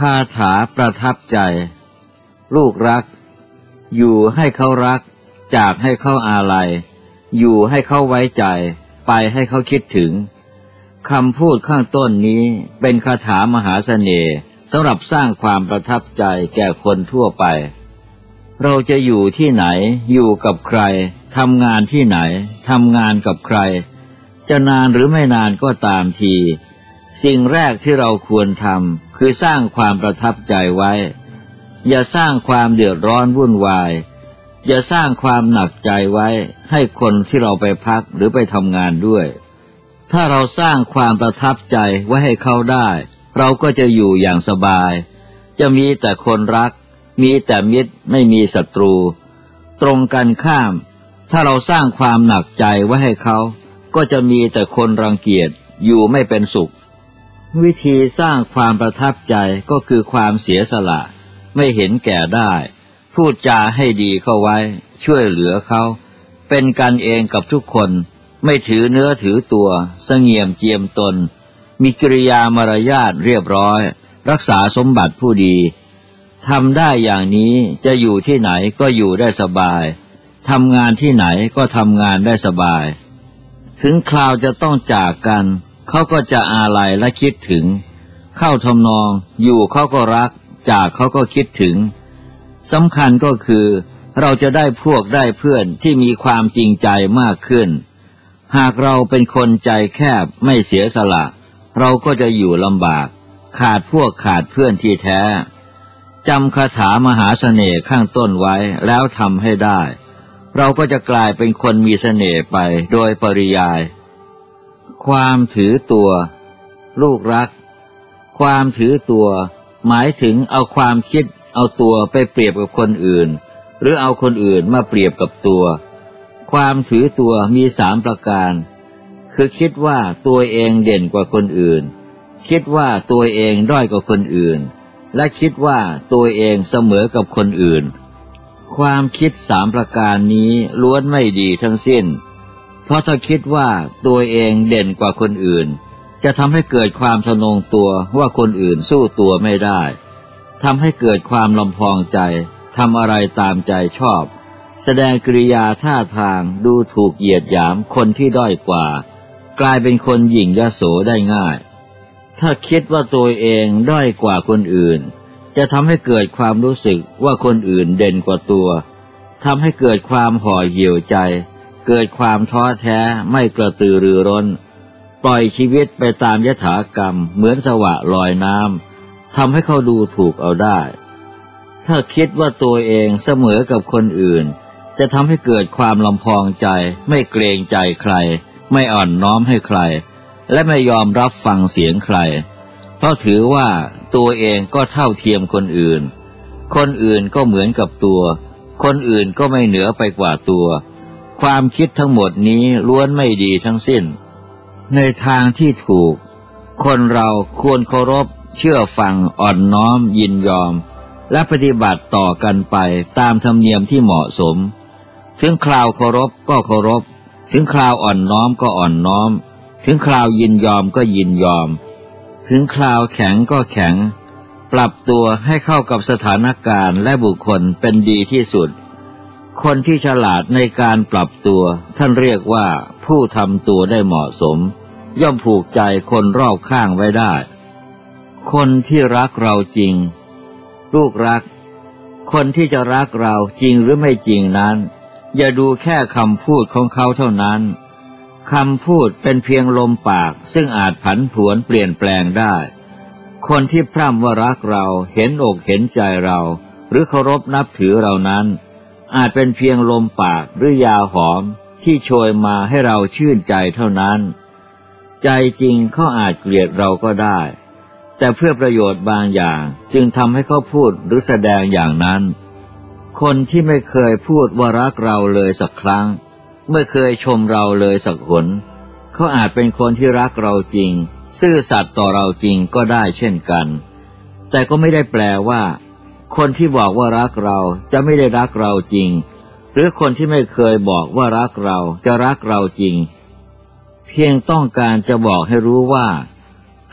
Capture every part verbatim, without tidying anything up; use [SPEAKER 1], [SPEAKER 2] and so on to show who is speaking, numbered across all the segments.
[SPEAKER 1] าถาประทับใจลูกรักอยู่ให้เขารักจากให้เขาอาลัยอยู่ให้เขาไว้ใจไปให้เขาคิดถึงคำพูดข้างต้นนี้เป็นคาถามหาเสน่ห์สำหรับสร้างความประทับใจแก่คนทั่วไปเราจะอยู่ที่ไหนอยู่กับใครทำงานที่ไหนทำงานกับใครจะนานหรือไม่นานก็ตามทีสิ่งแรกที่เราควรทำคือสร้างความประทับใจไว้อย่าสร้างความเดือดร้อนวุ่นวายอย่าสร้างความหนักใจไว้ให้คนที่เราไปพักหรือไปทำงานด้วยถ้าเราสร้างความประทับใจไว้ให้เขาได้เราก็จะอยู่อย่างสบายจะมีแต่คนรักมีแต่มิตรไม่มีศัตรูตรงกันข้ามถ้าเราสร้างความหนักใจไว้ให้เขาก็จะมีแต่คนรังเกียจอยู่ไม่เป็นสุขวิธีสร้างความประทับใจก็คือความเสียสละไม่เห็นแก่ได้พูดจาให้ดีเข้าไว้ช่วยเหลือเขาเป็นกันเองกับทุกคนไม่ถือเนื้อถือตัวเสงี่ยมเจียมตนมีกิริยามารยาทเรียบร้อยรักษาสมบัติผู้ดีทำได้อย่างนี้จะอยู่ที่ไหนก็อยู่ได้สบายทำงานที่ไหนก็ทำงานได้สบายถึงคราวจะต้องจากกันเขาก็จะอาลัยและคิดถึงเข้าทำนองอยู่เขาก็รักจากเขาก็คิดถึงสำคัญก็คือเราจะได้พวกได้เพื่อนที่มีความจริงใจมากขึ้นหากเราเป็นคนใจแคบไม่เสียสละเราก็จะอยู่ลำบากขาดพวกขาดเพื่อนที่แท้จำคาถามหาเสน่ห์ข้างต้นไว้แล้วทำให้ได้เราก็จะกลายเป็นคนมีเสน่ห์ไปโดยปริยายความถือตัวลูกรักความถือตัวหมายถึงเอาความคิดเอาตัวไปเปรียบกับคนอื่นหรือเอาคนอื่นมาเปรียบกับตัวความถือตัวมีสามประการคือคิดว่าตัวเองเด่นกว่าคนอื่นคิดว่าตัวเองด้อยกว่าคนอื่นและคิดว่าตัวเองเสมอกับคนอื่นความคิดสามประการนี้ล้วนไม่ดีทั้งสิ้นเพราะถ้าคิดว่าตัวเองเด่นกว่าคนอื่นจะทำให้เกิดความทะนงตัวว่าคนอื่นสู้ตัวไม่ได้ทำให้เกิดความลำพองใจทำอะไรตามใจชอบแสดงกริยาท่าทางดูถูกเหยียดหยามคนที่ด้อยกว่ากลายเป็นคนหยิ่งยโสได้ง่ายถ้าคิดว่าตัวเองด้อยกว่าคนอื่นจะทำให้เกิดความรู้สึกว่าคนอื่นเด่นกว่าตัวทำให้เกิดความห่อเหี่ยวใจเกิดความท้อแท้ไม่กระตือรือร้นปล่อยชีวิตไปตามยถากรรมเหมือนสวะลอยน้ำทำให้เขาดูถูกเอาได้ถ้าคิดว่าตัวเองเสมอกับคนอื่นจะทำให้เกิดความลำพองใจไม่เกรงใจใครไม่อ่อนน้อมให้ใครและไม่ยอมรับฟังเสียงใครเพราะถือว่าตัวเองก็เท่าเทียมคนอื่นคนอื่นก็เหมือนกับตัวคนอื่นก็ไม่เหนือไปกว่าตัวความคิดทั้งหมดนี้ล้วนไม่ดีทั้งสิ้นในทางที่ถูกคนเราควรเคารพเชื่อฟังอ่อนน้อมยินยอมและปฏิบัติต่อกันไปตามธรรมเนียมที่เหมาะสมถึงคราวเคารพก็เคารพถึงคราวอ่อนน้อมก็อ่อนน้อมถึงคราวยินยอมก็ยินยอมถึงคราวแข็งก็แข็งปรับตัวให้เข้ากับสถานการณ์และบุคคลเป็นดีที่สุดคนที่ฉลาดในการปรับตัวท่านเรียกว่าผู้ทำตัวได้เหมาะสมย่อมผูกใจคนรอบข้างไว้ได้คนที่รักเราจริงลูกรักคนที่จะรักเราจริงหรือไม่จริงนั้นอย่าดูแค่คำพูดของเขาเท่านั้นคำพูดเป็นเพียงลมปากซึ่งอาจผันผวนเปลี่ยนแปลงได้คนที่พร่ำว่ารักเราเห็นอกเห็นใจเราหรือเคารพนับถือเรานั้นอาจเป็นเพียงลมปากหรือยาหอมที่โชยมาให้เราชื่นใจเท่านั้นใจจริงเขาอาจเกลียดเราก็ได้แต่เพื่อประโยชน์บางอย่างจึงทำให้เขาพูดหรือแสดงอย่างนั้นคนที่ไม่เคยพูดว่ารักเราเลยสักครั้งไม่เคยชมเราเลยสักหนเขาอาจเป็นคนที่รักเราจริงซื่อสัตย์ต่อเราจริงก็ได้เช่นกันแต่ก็ไม่ได้แปลว่าคนที่บอกว่ารักเราจะไม่ได้รักเราจริงหรือคนที่ไม่เคยบอกว่ารักเราจะรักเราจริงเพียงต้องการจะบอกให้รู้ว่า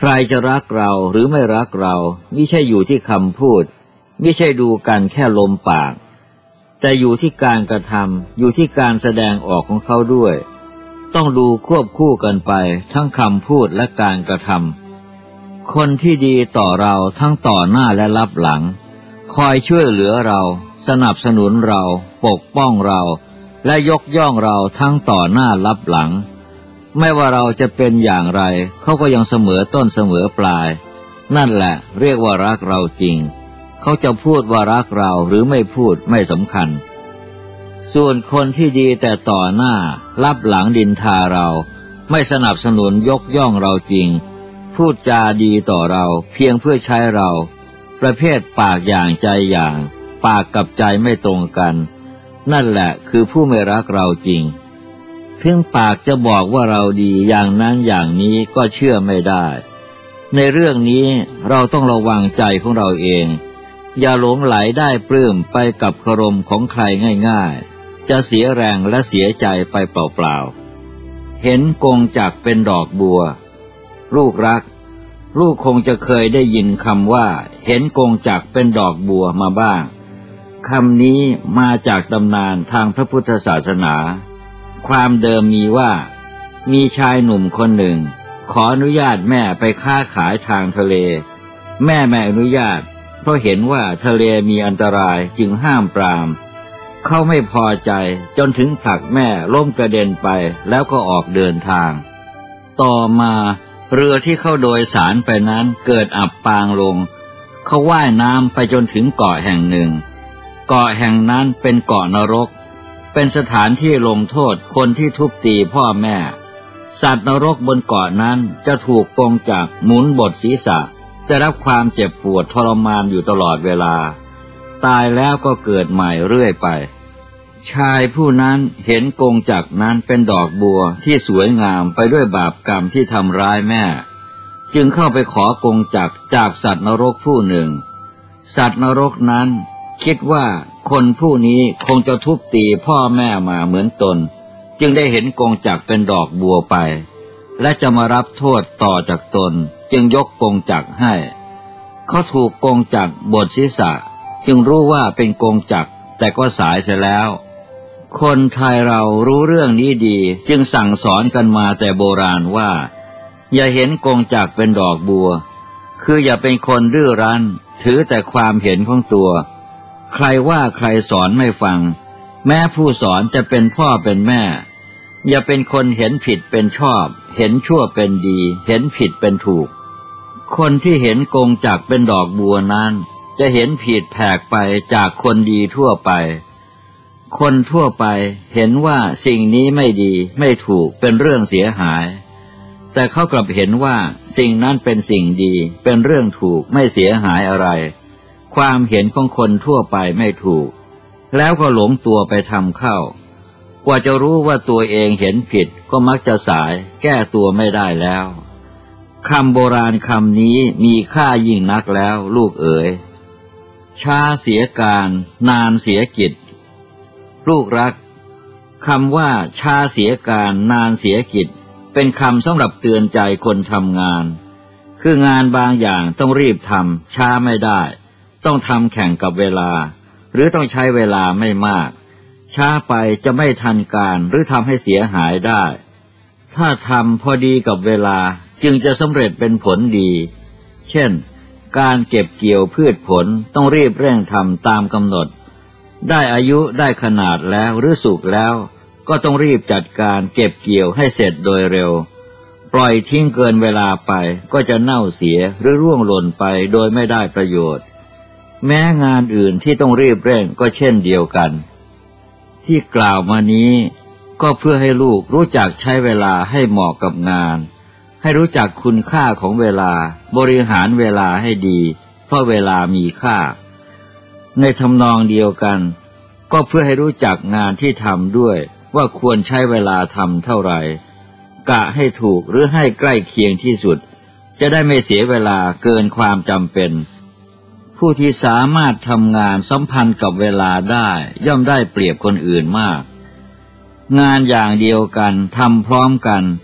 [SPEAKER 1] ใครจะรักเราหรือไม่รักเราไม่ใช่อยู่ที่คำพูดไม่ใช่ดูกันแค่ลมปากแต่อยู่ที่การกระทำอยู่ที่การแสดงออกของเขาด้วยต้องดูควบคู่กันไปทั้งคำพูดและการกระทำคนที่ดีต่อเราทั้งต่อหน้าและลับหลังคอยช่วยเหลือเราสนับสนุนเราปกป้องเราและยกย่องเราทั้งต่อหน้าลับหลังไม่ว่าเราจะเป็นอย่างไรเขาก็ยังเสมอต้นเสมอปลายนั่นแหละเรียกว่ารักเราจริงเขาจะพูดว่ารักเราหรือไม่พูดไม่สำคัญส่วนคนที่ดีแต่ต่อหน้าลับหลังดินทาเราไม่สนับสนุนยกย่องเราจริงพูดจาดีต่อเราเพียงเพื่อใช้เราประเภทปากอย่างใจอย่างปากกับใจไม่ตรงกันนั่นแหละคือผู้ไม่รักเราจริงถึงปากจะบอกว่าเราดีอย่างนั้นอย่างนี้ก็เชื่อไม่ได้ในเรื่องนี้เราต้องระวังใจของเราเองอย่าหลงไหลได้ปลื้มไปกับคารมของใครง่ายๆจะเสียแรงและเสียใจไปเปล่าๆเห็นกงจักรเป็นดอกบัวลูกรักลูกคงจะเคยได้ยินคำว่าเห็นกงจักรเป็นดอกบัวมาบ้างคำนี้มาจากตำนานทางพระพุทธศาสนาความเดิมมีว่ามีชายหนุ่มคนหนึ่งขออนุญาตแม่ไปค้าขายทางทะเลแม่ไม่อนุญาตเพราะเห็นว่าทะเลมีอันตรายจึงห้ามปรามเขาไม่พอใจจนถึงผลักแม่ล้มกระเด็นไปแล้วก็ออกเดินทางต่อมาเรือที่เข้าโดยสารไปนั้นเกิดอับปางลงเขาว่ายน้ำไปจนถึงเกาะแห่งหนึ่งเกาะแห่งนั้นเป็นเกาะนรกเป็นสถานที่ลงโทษคนที่ทุบตีพ่อแม่สัตว์นรกบนเกาะนั้นจะถูกกงจักรหมุนบดศีรษะได้รับความเจ็บปวดทรมานอยู่ตลอดเวลาตายแล้วก็เกิดใหม่เรื่อยไปชายผู้นั้นเห็นกงจักรนั้นเป็นดอกบัวที่สวยงามไปด้วยบาปกรรมที่ทำร้ายแม่จึงเข้าไปขอกงจักรจากสัตว์นรกผู้หนึ่งสัตว์นรกนั้นคิดว่าคนผู้นี้คงจะทุบตีพ่อแม่มาเหมือนตนจึงได้เห็นกงจักรเป็นดอกบัวไปและจะมารับโทษต่อจากตนจึงยกกงจักรให้เขาถูกกงจักรบดศีรษะจึงรู้ว่าเป็นกงจักรแต่ก็สายเสียแล้วคนไทยเรารู้เรื่องนี้ดีจึงสั่งสอนกันมาแต่โบราณว่าอย่าเห็นกงจักรเป็นดอกบัวคืออย่าเป็นคนดื้อรั้นถือแต่ความเห็นของตัวใครว่าใครสอนไม่ฟังแม้ผู้สอนจะเป็นพ่อเป็นแม่อย่าเป็นคนเห็นผิดเป็นชอบเห็นชั่วเป็นดีเห็นผิดเป็นถูกคนที่เห็นกงจักรเป็นดอกบัวนั้นจะเห็นผิดแผกไปจากคนดีทั่วไปคนทั่วไปเห็นว่าสิ่งนี้ไม่ดีไม่ถูกเป็นเรื่องเสียหายแต่เขากลับเห็นว่าสิ่งนั้นเป็นสิ่งดีเป็นเรื่องถูกไม่เสียหายอะไรความเห็นของคนทั่วไปไม่ถูกแล้วก็หลงตัวไปทำเข้ากว่าจะรู้ว่าตัวเองเห็นผิดก็มักจะสายแก้ตัวไม่ได้แล้วคำโบราณคำนี้มีค่ายิ่งนักแล้วลูกเอ๋ยช้าเสียการนานเสียกิจลูกรักคำว่าช้าเสียการนานเสียกิจเป็นคำสำหรับเตือนใจคนทำงานคืองานบางอย่างต้องรีบทำช้าไม่ได้ต้องทำแข่งกับเวลาหรือต้องใช้เวลาไม่มากช้าไปจะไม่ทันการหรือทำให้เสียหายได้ถ้าทำพอดีกับเวลาจึงจะสำเร็จเป็นผลดีเช่นการเก็บเกี่ยวพืชผลต้องรีบเร่งทำตามกำหนดได้อายุได้ขนาดแล้วหรือสุกแล้วก็ต้องรีบจัดการเก็บเกี่ยวให้เสร็จโดยเร็วปล่อยทิ้งเกินเวลาไปก็จะเน่าเสียหรือร่วงหล่นไปโดยไม่ได้ประโยชน์แม้งานอื่นที่ต้องรีบเร่งก็เช่นเดียวกันที่กล่าวมานี้ก็เพื่อให้ลูกรู้จักใช้เวลาให้เหมาะกับงานให้รู้จักคุณค่าของเวลาบริหารเวลาให้ดีเพราะเวลามีค่าในทำนองเดียวกันก็เพื่อให้รู้จักงานที่ทำด้วยว่าควรใช้เวลาทำเท่าไหร่กะให้ถูกหรือให้ใกล้เคียงที่สุดจะได้ไม่เสียเวลาเกินความจำเป็นผู้ที่สามารถทำงานสัมพันธ์กับเวลาได้ย่อมได้เปรียบคนอื่นมากงานอย่างเดียวกันทำพร้อมกัน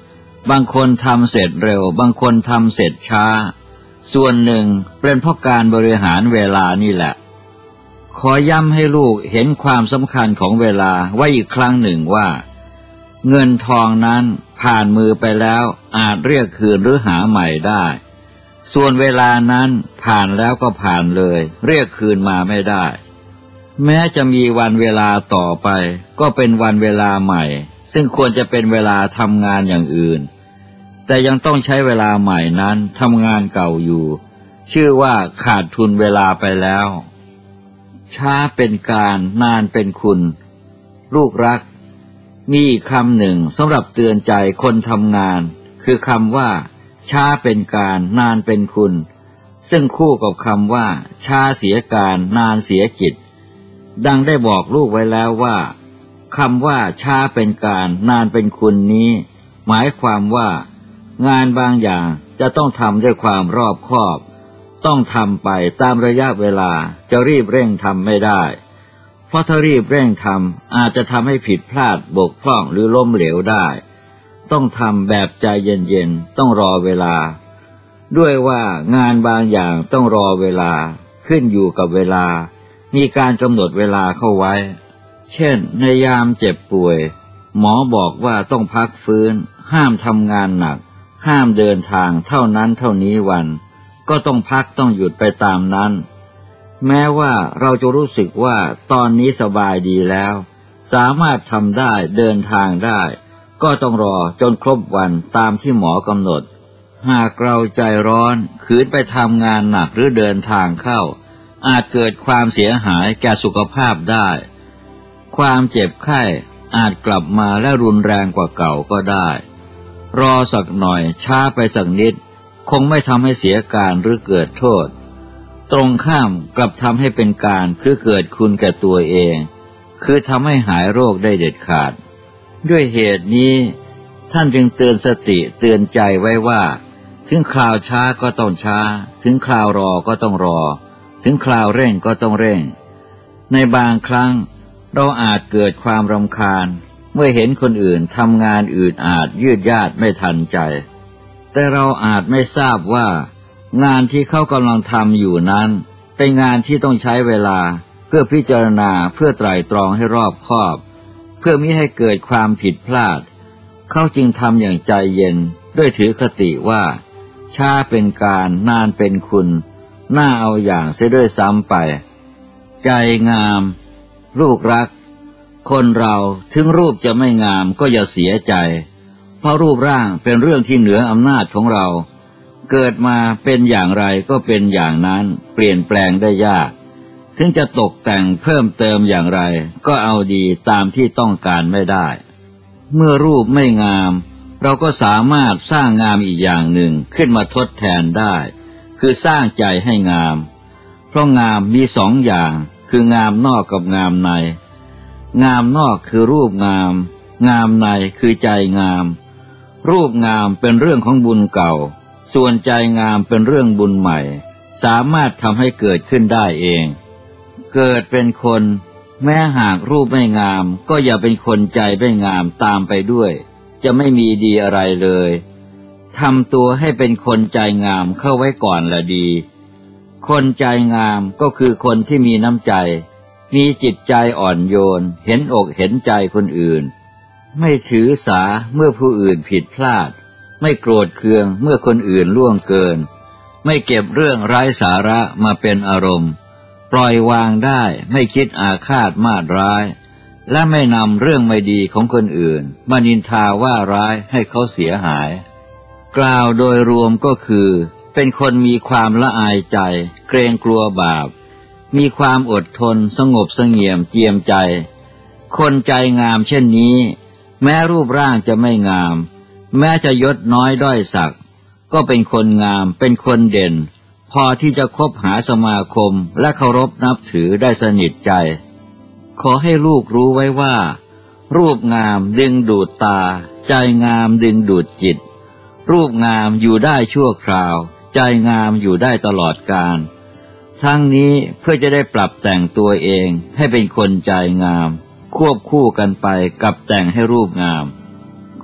[SPEAKER 1] บางคนทำเสร็จเร็วบางคนทำเสร็จช้าส่วนหนึ่งเป็นเพราะการบริหารเวลานี่แหละขอย้ำให้ลูกเห็นความสำคัญของเวลาไว้อีกครั้งหนึ่งว่าเงินทองนั้นผ่านมือไปแล้วอาจเรียกคืนหรือหาใหม่ได้ส่วนเวลานั้นผ่านแล้วก็ผ่านเลยเรียกคืนมาไม่ได้แม้จะมีวันเวลาต่อไปก็เป็นวันเวลาใหม่ซึ่งควรจะเป็นเวลาทำงานอย่างอื่นแต่ยังต้องใช้เวลาใหม่นั้นทำงานเก่าอยู่ชื่อว่าขาดทุนเวลาไปแล้วช้าเป็นการนานเป็นคุณลูกรักมีอีกคำหนึ่งสำหรับเตือนใจคนทำงานคือคำว่าช้าเป็นการนานเป็นคุณซึ่งคู่กับคำว่าช้าเสียการนานเสียกิจดังได้บอกลูกไว้แล้วว่าคำว่าช้าเป็นการนานเป็นคุณนี้หมายความว่างานบางอย่างจะต้องทำด้วยความรอบคอบต้องทำไปตามระยะเวลาจะรีบเร่งทำไม่ได้เพราะถ้ารีบเร่งทำอาจจะทำให้ผิดพลาดบกพร่องหรือล้มเหลวได้ต้องทำแบบใจเย็นๆต้องรอเวลาด้วยว่างานบางอย่างต้องรอเวลาขึ้นอยู่กับเวลามีการกำหนดเวลาเข้าไว้เช่นในยามเจ็บป่วยหมอบอกว่าต้องพักฟื้นห้ามทำงานหนักห้ามเดินทางเท่านั้นเท่านี้วันก็ต้องพักต้องหยุดไปตามนั้นแม้ว่าเราจะรู้สึกว่าตอนนี้สบายดีแล้วสามารถทำได้เดินทางได้ก็ต้องรอจนครบวันตามที่หมอกำหนดหากเราใจร้อนขืนไปทำงานหนักหรือเดินทางเข้าอาจเกิดความเสียหายแก่สุขภาพได้ความเจ็บไข้อาจกลับมาและรุนแรงกว่าเก่าก็ได้รอสักหน่อยช้าไปสักนิดคงไม่ทำให้เสียการหรือเกิดโทษตรงข้ามกลับทำให้เป็นการคือเกิดคุณแก่ตัวเองคือทำให้หายโรคได้เด็ดขาดด้วยเหตุนี้ท่านจึงเตือนสติเตือนใจไว้ว่าถึงคราวช้าก็ต้องช้าถึงคราวรอก็ต้องรอถึงคราวเร่งก็ต้องเร่งในบางครั้งเราอาจเกิดความรำคาญเมื่อเห็นคนอื่นทำงานอืดอาดยืดยาดไม่ทันใจแต่เราอาจไม่ทราบว่างานที่เขากำลังทำอยู่นั้นเป็นงานที่ต้องใช้เวลาเพื่อพิจารณาเพื่อไตร่ตรองให้รอบคอบเพื่อมิให้เกิดความผิดพลาดเขาจึงทำอย่างใจเย็นด้วยถือคติว่าช้าเป็นการนานเป็นคุณน่าเอาอย่างเสียด้วยซ้ำไปใจงามลูกรักคนเราถึงรูปจะไม่งามก็อย่าเสียใจเพราะรูปร่างเป็นเรื่องที่เหนืออำนาจของเราเกิดมาเป็นอย่างไรก็เป็นอย่างนั้นเปลี่ยนแปลงได้ยากถึงจะตกแต่งเพิ่มเติมอย่างไรก็เอาดีตามที่ต้องการไม่ได้เมื่อรูปไม่งามเราก็สามารถสร้างงามอีกอย่างหนึ่งขึ้นมาทดแทนได้คือสร้างใจให้งามเพราะงามมีสองอย่างคืองามนอกกับงามในงามนอกคือรูปงามงามในคือใจงามรูปงามเป็นเรื่องของบุญเก่าส่วนใจงามเป็นเรื่องบุญใหม่สามารถทำให้เกิดขึ้นได้เองเกิดเป็นคนแม้หากรูปไม่งามก็อย่าเป็นคนใจไม่งามตามไปด้วยจะไม่มีดีอะไรเลยทำตัวให้เป็นคนใจงามเข้าไว้ก่อนละดีคนใจงามก็คือคนที่มีน้ำใจมีจิตใจอ่อนโยนเห็นอกเห็นใจคนอื่นไม่ถือสาเมื่อผู้อื่นผิดพลาดไม่โกรธเคืองเมื่อคนอื่นล่วงเกินไม่เก็บเรื่องไร้สาระมาเป็นอารมณ์ปล่อยวางได้ไม่คิดอาฆาตมาตร้ายและไม่นำเรื่องไม่ดีของคนอื่นมานินทาว่าร้ายให้เขาเสียหายกล่าวโดยรวมก็คือเป็นคนมีความละอายใจเกรงกลัวบาปมีความอดทนสงบเสงี่ยมเจียมใจคนใจงามเช่นนี้แม้รูปร่างจะไม่งามแม้จะยศน้อยด้อยสักก็เป็นคนงามเป็นคนเด่นพอที่จะคบหาสมาคมและเคารพนับถือได้สนิทใจขอให้ลูกรู้ไว้ว่ารูปงามดึงดูดตาใจงามดึงดูดจิตรูปงามอยู่ได้ชั่วคราวใจงามอยู่ได้ตลอดกาลทั้งนี้เพื่อจะได้ปรับแต่งตัวเองให้เป็นคนใจงามควบคู่กันไปกับแต่งให้รูปงาม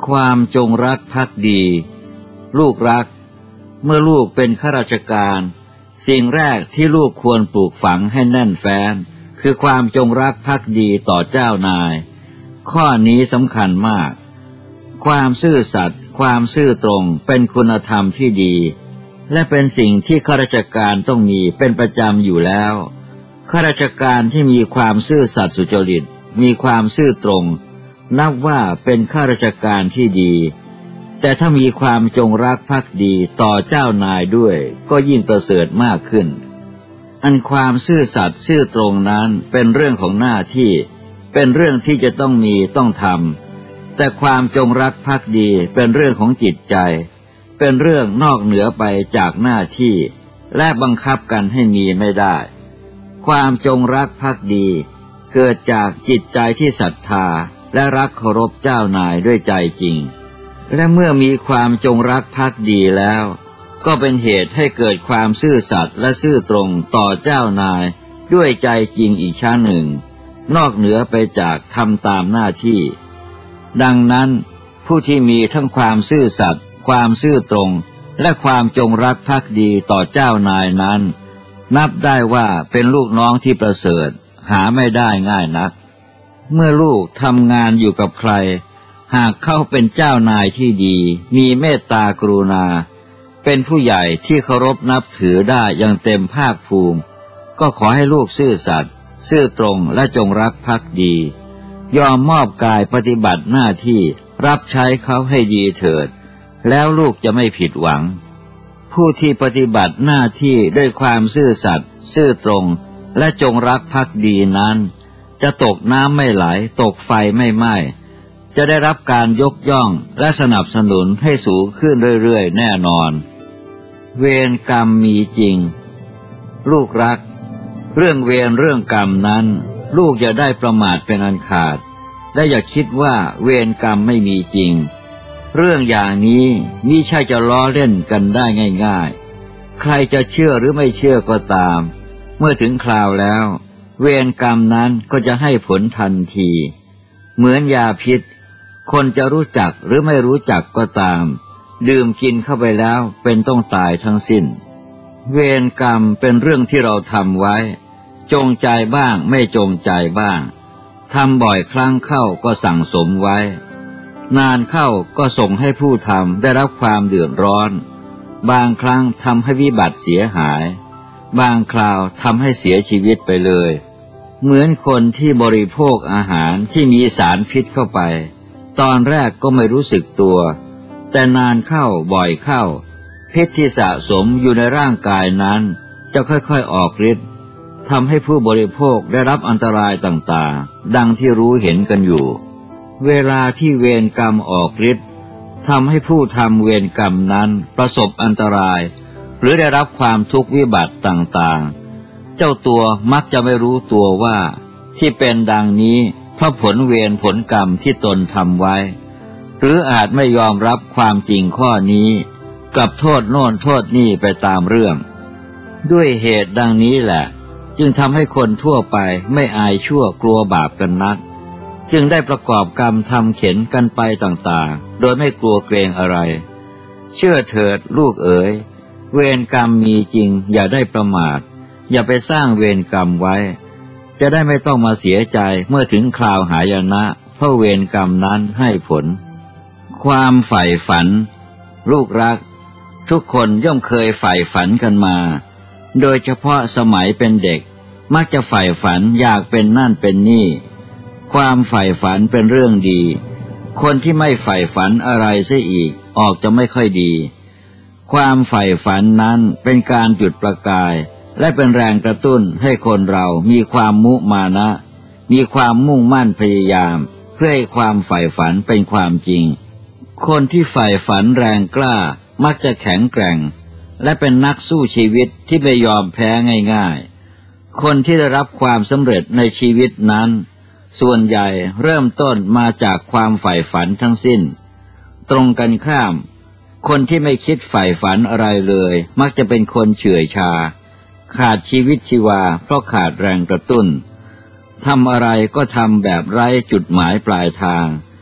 [SPEAKER 1] ความจงรักภักดี ลูกรักเมื่อลูกเป็นข้าราชการสิ่งแรกที่ลูกควรปลูกฝังให้แน่นแฟ้นคือความจงรักภักดีต่อเจ้านายข้อนี้สำคัญมากความซื่อสัตย์ความซื่อตรงเป็นคุณธรรมที่ดีและเป็นสิ่งที่ข้าราชการต้องมีเป็นประจำอยู่แล้วข้าราชการที่มีความซื่อสัตย์สุจริตมีความซื่อตรงนับว่าเป็นข้าราชการที่ดีแต่ถ้ามีความจงรักภักดีต่อเจ้านายด้วยก็ยิ่งประเสริฐมากขึ้นอันความซื่อสัตย์ซื่อตรงนั้นเป็นเรื่องของหน้าที่เป็นเรื่องที่จะต้องมีต้องทำแต่ความจงรักภักดีเป็นเรื่องของจิตใจเป็นเรื่องนอกเหนือไปจากหน้าที่และบังคับกันให้มีไม่ได้ความจงรักภักดีเกิดจากจิตใจที่ศรัทธาและรักเคารพเจ้านายด้วยใจจริงและเมื่อมีความจงรักภักดีแล้วก็เป็นเหตุให้เกิดความซื่อสัตย์และซื่อตรงต่อเจ้านายด้วยใจจริงอีกชั้นหนึ่งนอกเหนือไปจากทำตามหน้าที่ดังนั้นผู้ที่มีทั้งความซื่อสัตย์ความซื่อตรงและความจงรักภักดีต่อเจ้านายนั้นนับได้ว่าเป็นลูกน้องที่ประเสริฐหาไม่ได้ง่ายนักเมื่อลูกทำงานอยู่กับใครหากเขาเป็นเจ้านายที่ดีมีเมตตากรุณาเป็นผู้ใหญ่ที่เคารพนับถือได้อย่างเต็มภาคภูมิก็ขอให้ลูกซื่อสัตย์ซื่อตรงและจงรักภักดียอมมอบกายปฏิบัติหน้าที่รับใช้เขาให้ดีเถิดแล้วลูกจะไม่ผิดหวังผู้ที่ปฏิบัติหน้าที่ด้วยความซื่อสัตย์ซื่อตรงและจงรักภักดีนั้นจะตกน้ำไม่ไหลตกไฟไม่ไหม้จะได้รับการยกย่องและสนับสนุนให้สูงขึ้นเรื่อยๆแน่นอนเวรกรรมมีจริงลูกรักเรื่องเวรเรื่องกรรมนั้นลูกอย่าได้ประมาทเป็นอันขาดและอย่าคิดว่าเวรกรรมไม่มีจริงเรื่องอย่างนี้มิใช่จะล้อเล่นกันได้ง่ายๆใครจะเชื่อหรือไม่เชื่อก็ตามเมื่อถึงคราวแล้วเวรกรรมนั้นก็จะให้ผลทันทีเหมือนยาพิษคนจะรู้จักหรือไม่รู้จักก็ตามดื่มกินเข้าไปแล้วเป็นต้องตายทั้งสิ้นเวรกรรมเป็นเรื่องที่เราทำไว้จงใจบ้างไม่จงใจบ้างทำบ่อยครั้งเข้าก็สั่งสมไว้นานเข้าก็ส่งให้ผู้ทำได้รับความเดือดร้อนบางครั้งทำให้วิบัติเสียหายบางคราวทำให้เสียชีวิตไปเลยเหมือนคนที่บริโภคอาหารที่มีสารพิษเข้าไปตอนแรกก็ไม่รู้สึกตัวแต่นานเข้าบ่อยเข้าพิษที่สะสมอยู่ในร่างกายนั้นจะค่อยๆออกฤทธิ์ทำให้ผู้บริโภคได้รับอันตรายต่างๆดังที่รู้เห็นกันอยู่เวลาที่เวรกรรมออกฤทธิ์ทำให้ผู้ทำเวรกรรมนั้นประสบอันตรายหรือได้รับความทุกข์วิบัติต่างๆเจ้าตัวมักจะไม่รู้ตัวว่าที่เป็นดังนี้เพราะผลเวรผลกรรมที่ตนทำไว้หรืออาจไม่ยอมรับความจริงข้อนี้กลับโทษโน่นโทษนี่ไปตามเรื่องด้วยเหตุดังนี้แหละจึงทำให้คนทั่วไปไม่อายชั่วกลัวบาปกันนักจึงได้ประกอบกรรมทำเข็นกันไปต่างๆโดยไม่กลัวเกรงอะไรเชื่อเถิดลูกเอ๋ยเวรกรรมมีจริงอย่าได้ประมาทอย่าไปสร้างเวรกรรมไว้จะได้ไม่ต้องมาเสียใจเมื่อถึงคราวหายนะเพราะเวรกรรมนั้นให้ผลความใฝ่ฝันลูกรักทุกคนย่อมเคยใฝ่ฝันกันมาโดยเฉพาะสมัยเป็นเด็กมักจะใฝ่ฝันอยากเป็นนั่นเป็นนี่ความใฝ่ฝันเป็นเรื่องดีคนที่ไม่ใฝ่ฝันอะไรเสียอีกออกจะไม่ค่อยดีความใฝ่ฝันนั้นเป็นการจุดประกายและเป็นแรงกระตุ้นให้คนเรามีความมุมานะมีความมุ่งมั่นพยายามเพื่อให้ความใฝ่ฝันเป็นความจริงคนที่ใฝ่ฝันแรงกล้ามักจะแข็งแกร่งและเป็นนักสู้ชีวิตที่ไม่ยอมแพ้ง่ายๆคนที่ได้รับความสำเร็จในชีวิตนั้นส่วนใหญ่เริ่มต้นมาจากความใฝ่ฝันทั้งสิ้นตรงกันข้ามคนที่ไม่คิดใฝ่ฝันอะไรเลยมักจะเป็นคนเฉื่อยชาขาดชีวิตชีวาเพราะขาดแรงกระตุ้นทำอะไรก็ทำแบบไร้จุดหมายปลายทาง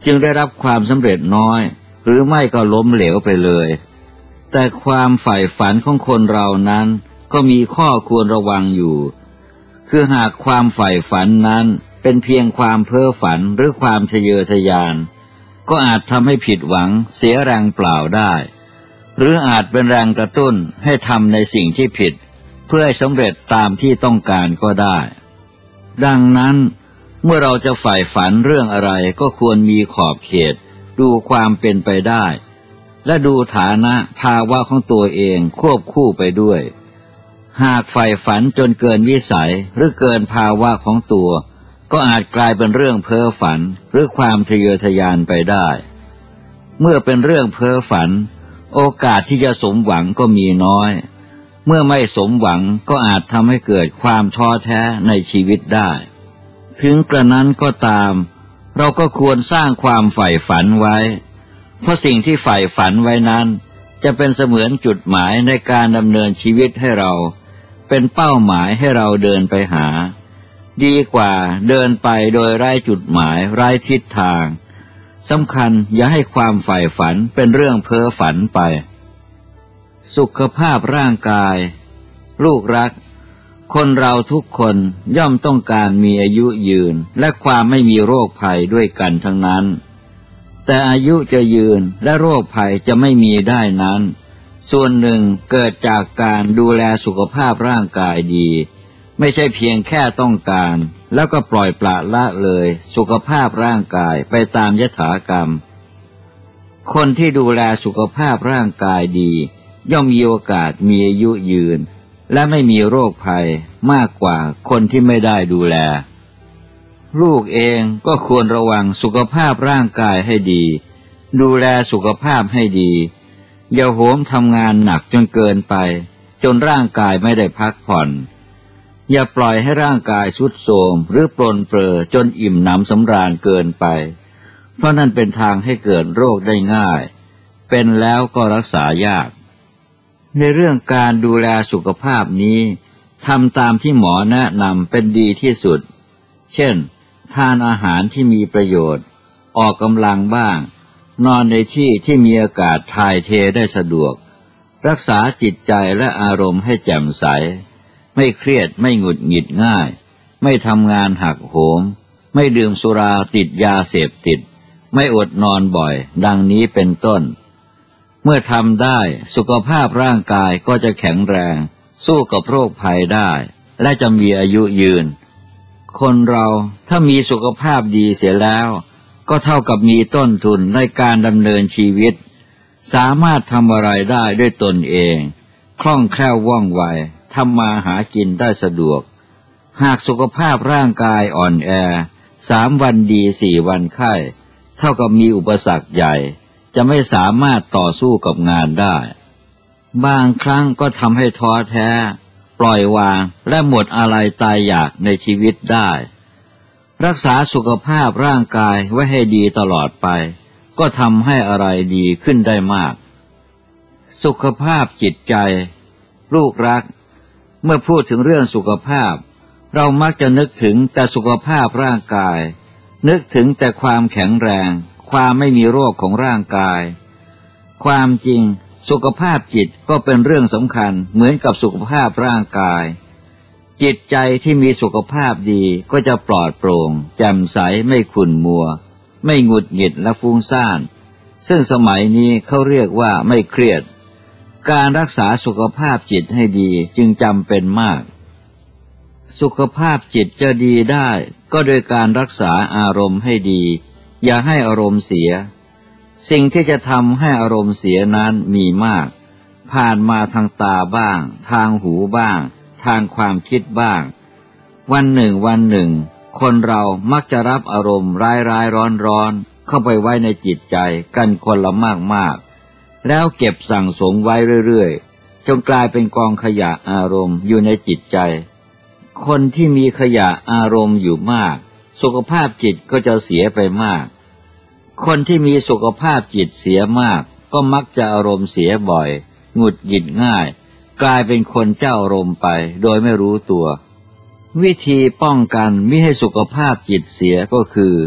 [SPEAKER 1] จึงได้รับความสำเร็จน้อยหรือไม่ก็ล้มเหลวไปเลยแต่ความใฝ่ฝันของคนเรานั้นก็มีข้อควรระวังอยู่คือหากความใฝ่ฝันนั้นเป็นเพียงความเพ้อฝันหรือความทะเยอทะยานก็อาจทำให้ผิดหวังเสียแรงเปล่าได้หรืออาจเป็นแรงกระตุ้นให้ทำในสิ่งที่ผิดเพื่อให้สำเร็จตามที่ต้องการก็ได้ดังนั้นเมื่อเราจะใฝ่ฝันเรื่องอะไรก็ควรมีขอบเขตดูความเป็นไปได้และดูฐานะภาวะของตัวเองควบคู่ไปด้วยหากใฝ่ฝันจนเกินวิสัยหรือเกินภาวะของตัวก็อาจกลายเป็นเรื่องเพ้อฝันหรือความทะเยอทะยานไปได้เมื่อเป็นเรื่องเพ้อฝันโอกาสที่จะสมหวังก็มีน้อยเมื่อไม่สมหวังก็อาจทำให้เกิดความท้อแท้ในชีวิตได้ถึงกระนั้นก็ตามเราก็ควรสร้างความใฝ่ฝันไว้เพราะสิ่งที่ใฝ่ฝันไว้นั้นจะเป็นเสมือนจุดหมายในการดำเนินชีวิตให้เราเป็นเป้าหมายให้เราเดินไปหาดีกว่าเดินไปโดยไร้จุดหมายไร้ทิศทางสำคัญอย่าให้ความใฝ่ฝันเป็นเรื่องเพ้อฝันไปสุขภาพร่างกายลูกรักคนเราทุกคนย่อมต้องการมีอายุยืนและความไม่มีโรคภัยด้วยกันทั้งนั้นแต่อายุจะยืนและโรคภัยจะไม่มีได้นั้นส่วนหนึ่งเกิดจากการดูแลสุขภาพร่างกายดีไม่ใช่เพียงแค่ต้องการแล้วก็ปล่อยปละละเลยสุขภาพร่างกายไปตามยถากรรมคนที่ดูแลสุขภาพร่างกายดีย่อมมีโอกาสมีอายุยืนและไม่มีโรคภัยมากกว่าคนที่ไม่ได้ดูแลลูกเองก็ควรระวังสุขภาพร่างกายให้ดีดูแลสุขภาพให้ดีอย่าโหมทำงานหนักจนเกินไปจนร่างกายไม่ได้พักผ่อนอย่าปล่อยให้ร่างกายทรุดโทรมหรือปรนเปรอจนอิ่มหนำสำราญเกินไปเพราะนั่นเป็นทางให้เกิดโรคได้ง่ายเป็นแล้วก็รักษายากในเรื่องการดูแลสุขภาพนี้ทำตามที่หมอแนะนำเป็นดีที่สุดเช่นทานอาหารที่มีประโยชน์ออกกำลังบ้างนอนในที่ที่มีอากาศถ่ายเทได้สะดวกรักษาจิตใจและอารมณ์ให้แจ่มใสไม่เครียดไม่หงุดหงิดง่ายไม่ทำงานหักโหมไม่ดื่มสุราติดยาเสพติดไม่อดนอนบ่อยดังนี้เป็นต้นเมื่อทำได้สุขภาพร่างกายก็จะแข็งแรงสู้กับโรคภัยได้และจะมีอายุยืนคนเราถ้ามีสุขภาพดีเสียแล้วก็เท่ากับมีต้นทุนในการดำเนินชีวิตสามารถทำอะไรได้ด้วยตนเองคล่องแคล่วว่องไวทำมาหากินได้สะดวกหากสุขภาพร่างกายอ่อนแอสามวันดีสี่วันไข้เท่ากับมีอุปสรรคใหญ่จะไม่สามารถต่อสู้กับงานได้บางครั้งก็ทำให้ท้อแท้ปล่อยวางและหมดอะไรตายอยากในชีวิตได้รักษาสุขภาพร่างกายไว้ให้ดีตลอดไปก็ทำให้อะไรดีขึ้นได้มากสุขภาพจิตใจลูกรักเมื่อพูดถึงเรื่องสุขภาพเรามักจะนึกถึงแต่สุขภาพร่างกายนึกถึงแต่ความแข็งแรงความไม่มีโรคของร่างกายความจริงสุขภาพจิตก็เป็นเรื่องสำคัญเหมือนกับสุขภาพร่างกายจิตใจที่มีสุขภาพดีก็จะปลอดโปร่งแจ่มใสไม่ขุ่นมัวไม่หงุดหงิดและฟุ้งซ่านซึ่งสมัยนี้เขาเรียกว่าไม่เครียดการรักษาสุขภาพจิตให้ดีจึงจำเป็นมากสุขภาพจิตจะดีได้ก็โดยการรักษาอารมณ์ให้ดีอย่าให้อารมณ์เสียสิ่งที่จะทำให้อารมณ์เสียนั้นมีมากผ่านมาทางตาบ้างทางหูบ้างทางความคิดบ้างวันหนึ่งวันหนึ่งคนเรามักจะรับอารมณ์ร้ายร้ายร้อนร้อนเข้าไปไว้ในจิตใจกันคนละมากมากแล้วเก็บสั่งสมไว้เรื่อยๆจนกลายเป็นกองขยะอารมณ์อยู่ในจิตใจคนที่มีขยะอารมณ์อยู่มากสุขภาพจิตก็จะเสียไปมากคนที่มีสุขภาพจิตเสียมากก็มักจะอารมณ์เสียบ่อยหงุดหงิดง่ายกลายเป็นคนเจ้าอารมณ์ไปโดยไม่รู้ตัววิธีป้องกันมิให้สุขภาพจิตเสียก็คือ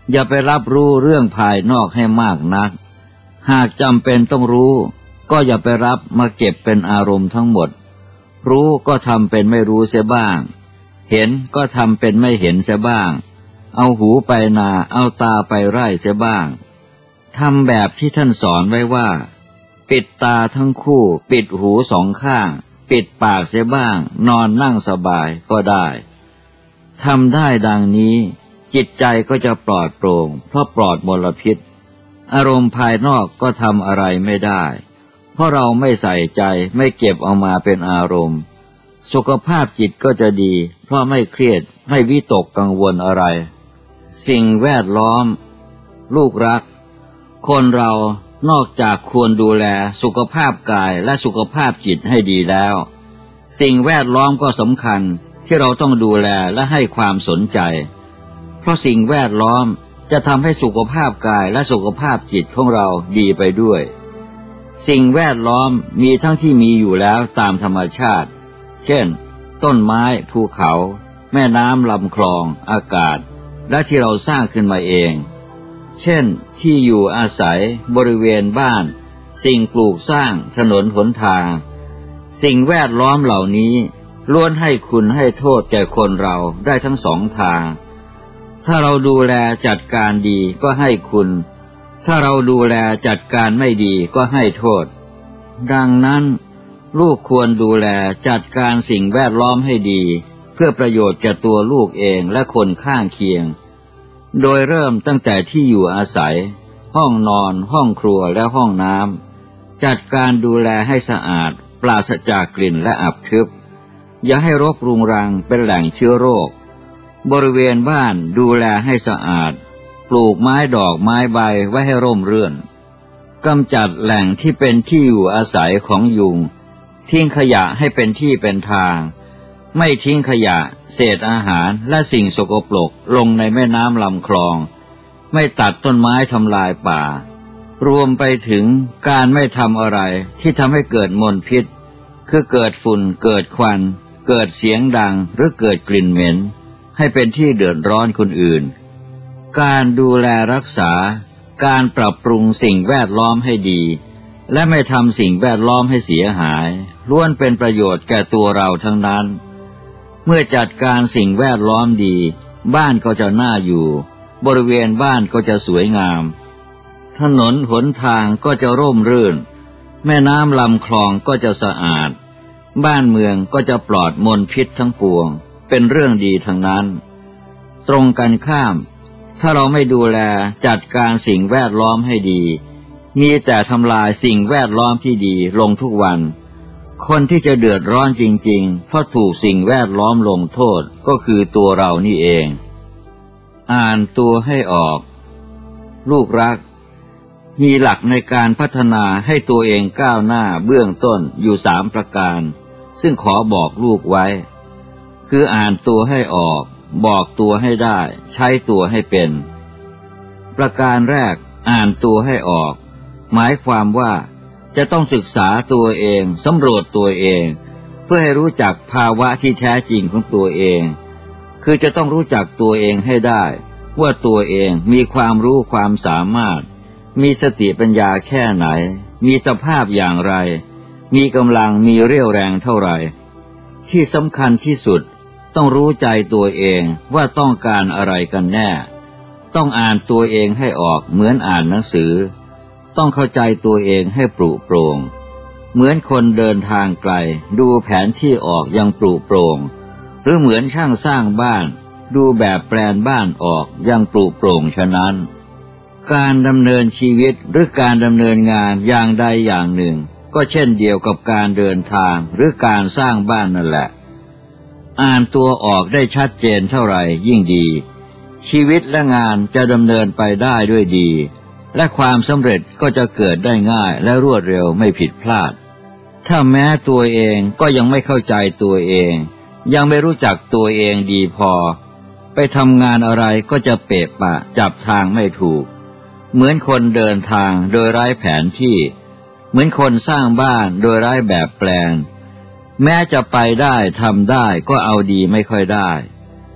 [SPEAKER 1] อย่าไปรับรู้เรื่องภายนอกให้มากนักหากจำเป็นต้องรู้ก็อย่าไปรับมาเก็บเป็นอารมณ์ทั้งหมดรู้ก็ทำเป็นไม่รู้เสียบ้างเห็นก็ทำเป็นไม่เห็นเสียบ้างเอาหูไปนาเอาตาไปไร่เสียบ้างทำแบบที่ท่านสอนไว้ว่าปิดตาทั้งคู่ปิดหูสองข้างปิดปากเสียบ้างนอนนั่งสบายก็ได้ทำได้ดังนี้จิตใจก็จะปลอดโปร่งเพราะปลอดมลพิษอารมณ์ภายนอกก็ทำอะไรไม่ได้เพราะเราไม่ใส่ใจไม่เก็บเอามาเป็นอารมณ์สุขภาพจิตก็จะดีเพราะไม่เครียดไม่วิตกกังวลอะไรสิ่งแวดล้อมลูกรักคนเรานอกจากควรดูแลสุขภาพกายและสุขภาพจิตให้ดีแล้วสิ่งแวดล้อมก็สำคัญที่เราต้องดูแลและให้ความสนใจเพราะสิ่งแวดล้อมจะทำให้สุขภาพกายและสุขภาพจิตของเราดีไปด้วยสิ่งแวดล้อมมีทั้งที่มีอยู่แล้วตามธรรมชาติเช่นต้นไม้ภูเขาแม่น้ำลำคลองอากาศและที่เราสร้างขึ้นมาเองเช่นที่อยู่อาศัยบริเวณบ้านสิ่งปลูกสร้างถนนหนทางสิ่งแวดล้อมเหล่านี้ล้วนให้คุณให้โทษแก่คนเราได้ทั้งสองทางถ้าเราดูแลจัดการดีก็ให้คุณถ้าเราดูแลจัดการไม่ดีก็ให้โทษดังนั้นลูกควรดูแลจัดการสิ่งแวดล้อมให้ดีเพื่อประโยชน์แก่ตัวลูกเองและคนข้างเคียงโดยเริ่มตั้งแต่ที่อยู่อาศัยห้องนอนห้องครัวและห้องน้ำจัดการดูแลให้สะอาดปราศจากกลิ่นและอับทึบอย่าให้รกรุงรังเป็นแหล่งเชื้อโรคบริเวณบ้านดูแลให้สะอาดปลูกไม้ดอกไม้ใบไว้ให้ร่มรื่นกำจัดแหล่งที่เป็นที่อยู่อาศัยของยุงทิ้งขยะให้เป็นที่เป็นทางไม่ทิ้งขยะเศษอาหารและสิ่งสกปรกลงในแม่น้ำลำคลองไม่ตัดต้นไม้ทำลายป่ารวมไปถึงการไม่ทำอะไรที่ทำให้เกิดมลพิษคือเกิดฝุ่นเกิดควันเกิดเสียงดังหรือเกิดกลิ่นเหม็นให้เป็นที่เดือดร้อนคนอื่นการดูแลรักษาการปรับปรุงสิ่งแวดล้อมให้ดีและไม่ทำสิ่งแวดล้อมให้เสียหายล้วนเป็นประโยชน์แก่ตัวเราทั้งนั้นเมื่อจัดการสิ่งแวดล้อมดีบ้านก็จะน่าอยู่บริเวณบ้านก็จะสวยงามถนนหนทางก็จะร่มรื่นแม่น้ำลำคลองก็จะสะอาดบ้านเมืองก็จะปลอดมลพิษทั้งปวงเป็นเรื่องดีทั้งนั้นตรงกันข้ามถ้าเราไม่ดูแลจัดการสิ่งแวดล้อมให้ดีมีแต่ทำลายสิ่งแวดล้อมที่ดีลงทุกวันคนที่จะเดือดร้อนจริงๆเพราะถูกสิ่งแวดล้อมลงโทษก็คือตัวเรานี่เองอ่านตัวให้ออกลูกรักมีหลักในการพัฒนาให้ตัวเองก้าวหน้าเบื้องต้นอยู่สามประการซึ่งขอบอกลูกไว้คืออ่านตัวให้ออกบอกตัวให้ได้ใช้ตัวให้เป็นประการแรกอ่านตัวให้ออกหมายความว่าจะต้องศึกษาตัวเองสำรวจตัวเองเพื่อให้รู้จักภาวะที่แท้จริงของตัวเองคือจะต้องรู้จักตัวเองให้ได้ว่าตัวเองมีความรู้ความสามารถมีสติปัญญาแค่ไหนมีสภาพอย่างไรมีกำลังมีเรี่ยวแรงเท่าไหร่ที่สำคัญที่สุดต้องรู้ใจตัวเองว่าต้องการอะไรกันแน่ต้องอ่านตัวเองให้ออกเหมือนอ่านหนังสือต้องเข้าใจตัวเองให้ปรุโปร่งเหมือนคนเดินทางไกลดูแผนที่ออกยังปรุโปร่งหรือเหมือนช่างสร้างบ้านดูแบบแปลนบ้านออกยังปรุโปร่งฉะนั้นการดำเนินชีวิตหรือการดำเนินงานอย่างใดอย่างหนึ่งก็เช่นเดียวกับการเดินทางหรือการสร้างบ้านนั่นแหละอ่านตัวออกได้ชัดเจนเท่าไหร่ยิ่งดีชีวิตและงานจะดำเนินไปได้ด้วยดีและความสำเร็จก็จะเกิดได้ง่ายและรวดเร็วไม่ผิดพลาดถ้าแม้ตัวเองก็ยังไม่เข้าใจตัวเองยังไม่รู้จักตัวเองดีพอไปทำงานอะไรก็จะเปะปะจับทางไม่ถูกเหมือนคนเดินทางโดยไร้แผนที่เหมือนคนสร้างบ้านโดยไร้แบบแปลนแม้จะไปได้ทำได้ก็เอาดีไม่ค่อยได้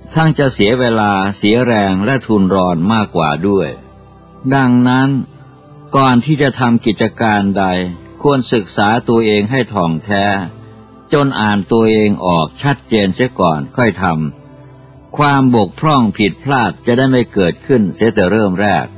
[SPEAKER 1] ทั้งจะเสียเวลาเสียแรงและทุนรอนมากกว่าด้วยดังนั้นก่อนที่จะทำกิจการใดควรศึกษาตัวเองให้ถ่องแท้จนอ่านตัวเองออกชัดเจนเสียก่อนค่อยทำความบกพร่องผิดพลาดจะได้ไม่เกิดขึ้นเสียแต่เริ่มแรก